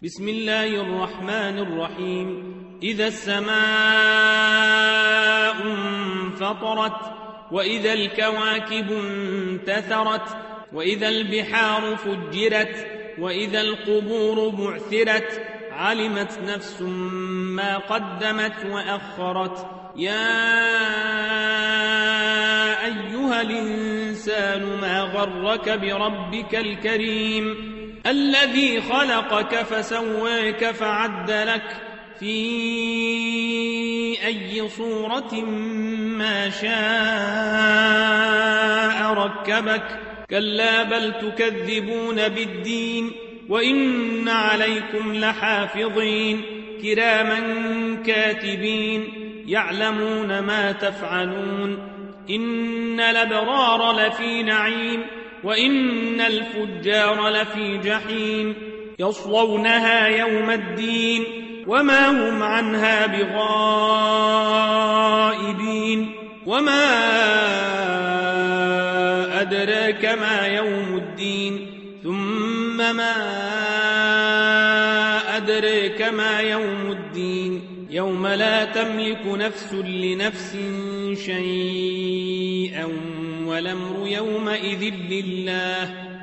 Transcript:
بسم الله الرحمن الرحيم. إذا السماء انفطرت وإذا الكواكب انتثرت وإذا البحار فجرت وإذا القبور بعثرت علمت نفس ما قدمت وأخرت. يا أيها الإنسان ما غرك بربك الكريم الذي خلقك فسواك فعدلك في أي صورة ما شاء ركبك. كلا بل تكذبون بالدين وإن عليكم لحافظين كراما كاتبين يعلمون ما تفعلون. إن الأبرار لفي نعيم وإن الفجار لفي جحيم يصلونها يوم الدين وما هم عنها بغائبين. وما أدراك ما يوم الدين ثم ما أدراك ما يوم الدين يوم لا تملك نفس لنفس شيئا والأمر يومئذ لله